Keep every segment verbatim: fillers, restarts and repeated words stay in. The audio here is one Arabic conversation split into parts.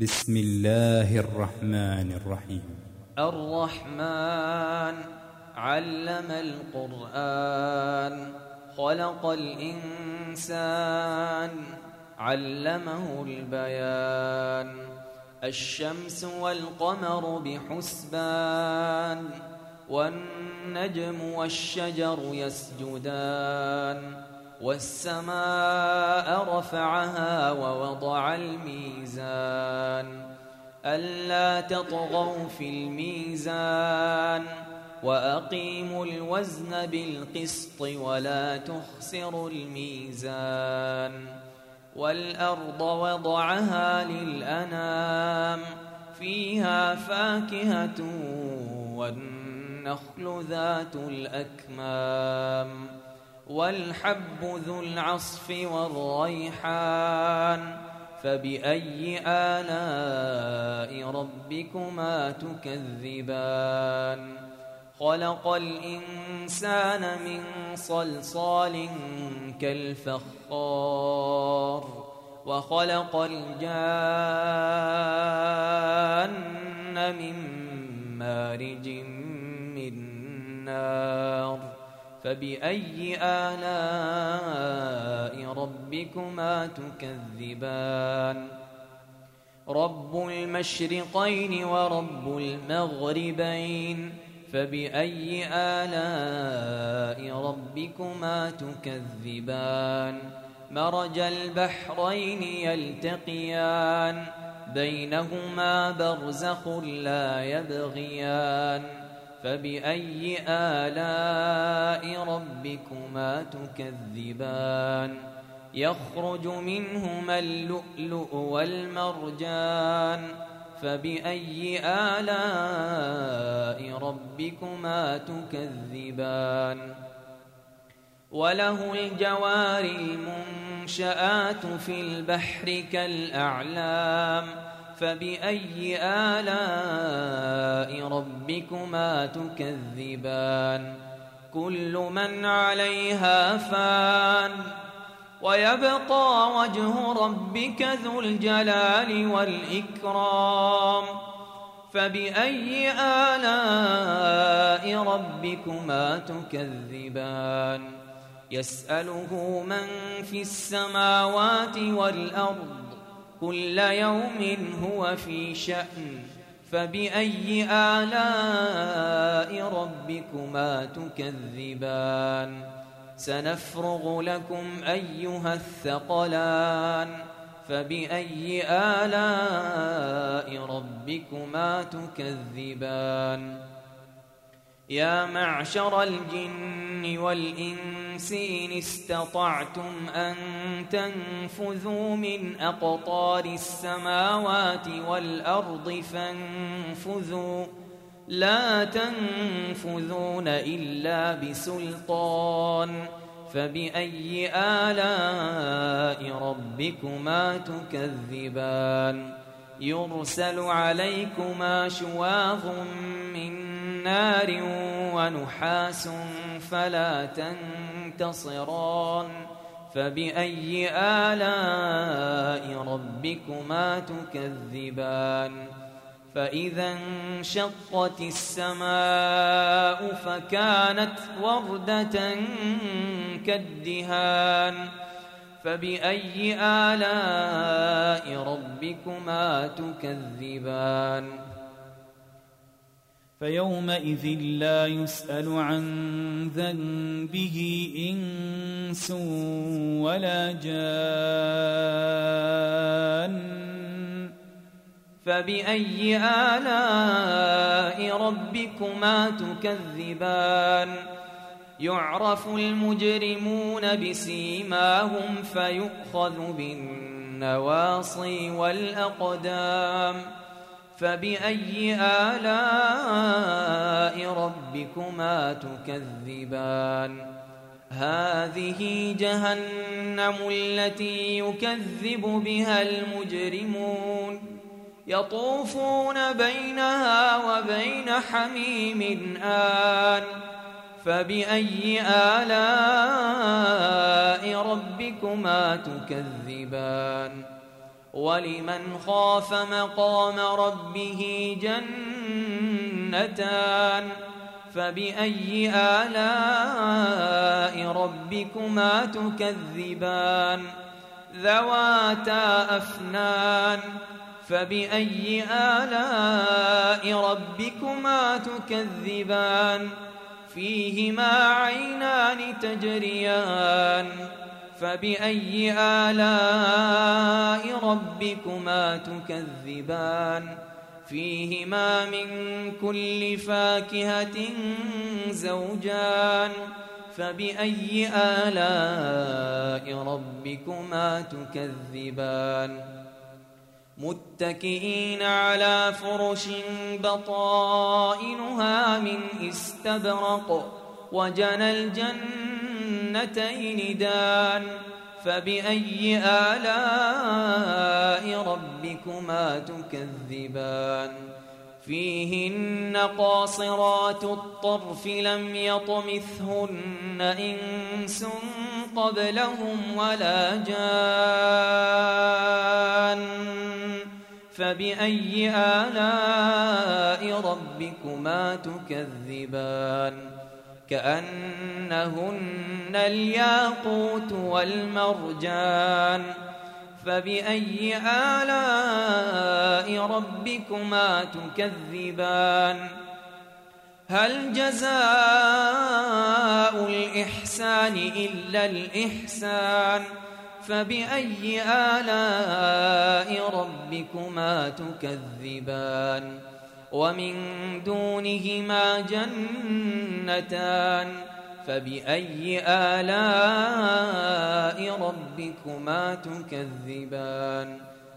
بسم الله الرحمن الرحيم. الرحمن علم القرآن خلق الإنسان علمه البيان. الشمس والقمر بحسبان والنجم والشجر يسجدان. والسماء رفعها ووضع الميزان ألا تطغوا في الميزان وأقيموا الوزن بالقسط ولا تخسروا الميزان. والأرض وضعها للأنام فيها فاكهة والنخل ذات الأكمام والحب ذو العصف والريحان. فبأي آلاء ربكما تكذبان؟ خلق الإنسان من صلصال كالفخار وخلق الجان من مارج من نار. فبأي آلاء ربكما تكذبان؟ رب المشرقين ورب المغربين. فبأي آلاء ربكما تكذبان؟ مرج البحرين يلتقيان بينهما برزخ لا يبغيان. فبأي آلاء ربكما تكذبان؟ يخرج منهما اللؤلؤ والمرجان. فبأي آلاء ربكما تكذبان؟ وله الجوار المنشآت في البحر كالأعلام. فبأي آلاء ربكما تكذبان؟ كل من عليها فان ويبقى وجه ربك ذو الجلال والإكرام. فبأي آلاء ربكما تكذبان؟ يسأله من في السماوات والأرض كل يوم هو في شأن. فبأي آلاء ربكما تكذبان؟ سنفرغ لكم أيها الثقلان. فبأي آلاء ربكما تكذبان؟ يا معشر الجن والإنس إن استطعتم أن تنفذوا من أقطار السماوات والأرض فانفذوا لا تنفذون إلا بسلطان. فبأي آلاء ربكما تكذبان؟ يرسل عليكما شواظ من نار ونحاس فلا تنتصران. فبأي آلاء ربكما تكذبان؟ فإذا انشقت السماء فكانت وردة كالدهان. فبأي آلاء ربكما تكذبان؟ فيومئذ لا يسأل عن ذنبه إنس ولا جان. فبأي آلاء ربكما تكذبان؟ يعرف المجرمون بسيماهم فيؤخذ بالنواصي والأقدام. فبأي آلاء ربكما تكذبان؟ هذه جهنم التي يكذب بها المجرمون يطوفون بينها وبين حميم آن. فبأي آلاء ربكما تكذبان؟ ولمن خاف مقام ربه جنتان فبأي آلاء ربكما تكذبان ذواتا أفنان فبأي آلاء ربكما تكذبان فيهما عينان تجريان فبأي آلاء ربكما تكذبان فيهما من كل فاكهة زوجان فبأي آلاء ربكما تكذبان متكئين على فرش بطائنها من استبرق وجنى الجنتين دان فبأي آلاء ربكما تكذبان فيهن قاصرات الطرف لم يطمثهن إنس قبلهم ولا جان فبأي آلاء ربكما تكذبان كأنهن الياقوت والمرجان فبأي آلاء ربكما تكذبان هل جزاء الإحسان إلا الإحسان فبأي آلاء ربكما تكذبان ومن دونهما جنتان فبأي آلاء ربكما تكذبان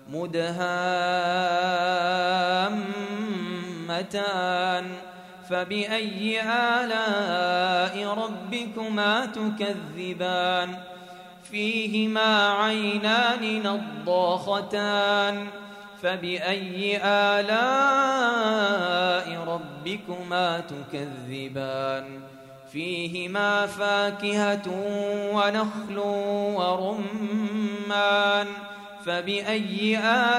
مدهامتان فبأي آلاء ربكما تكذبان فيهما عينان نضاختان فبأي آلاء ربكما تكذبان فيهما فاكهة ونخل ورمان فبأي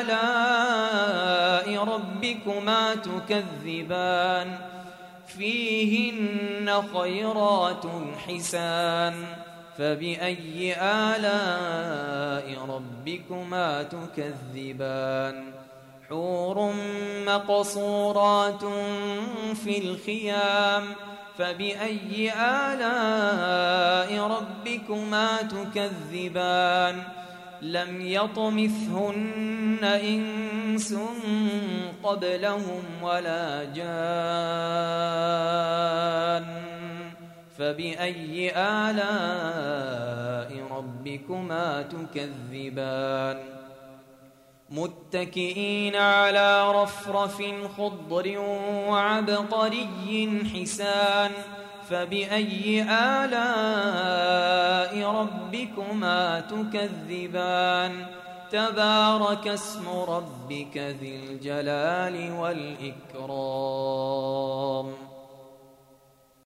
آلاء ربكما تكذبان فيهن خيرات حسان فبأي آلاء ربكما تكذبان حور مقصورات في الخيام فبأي آلاء ربكما تكذبان لم يطمثهن إنس قبلهم ولا جان فبأي آلاء ربكما تكذبان متكئين على رفرف خضر وعبقري حسان فبأي آلاء ربكما تكذبان تبارك اسم ربك ذي الجلال والإكرام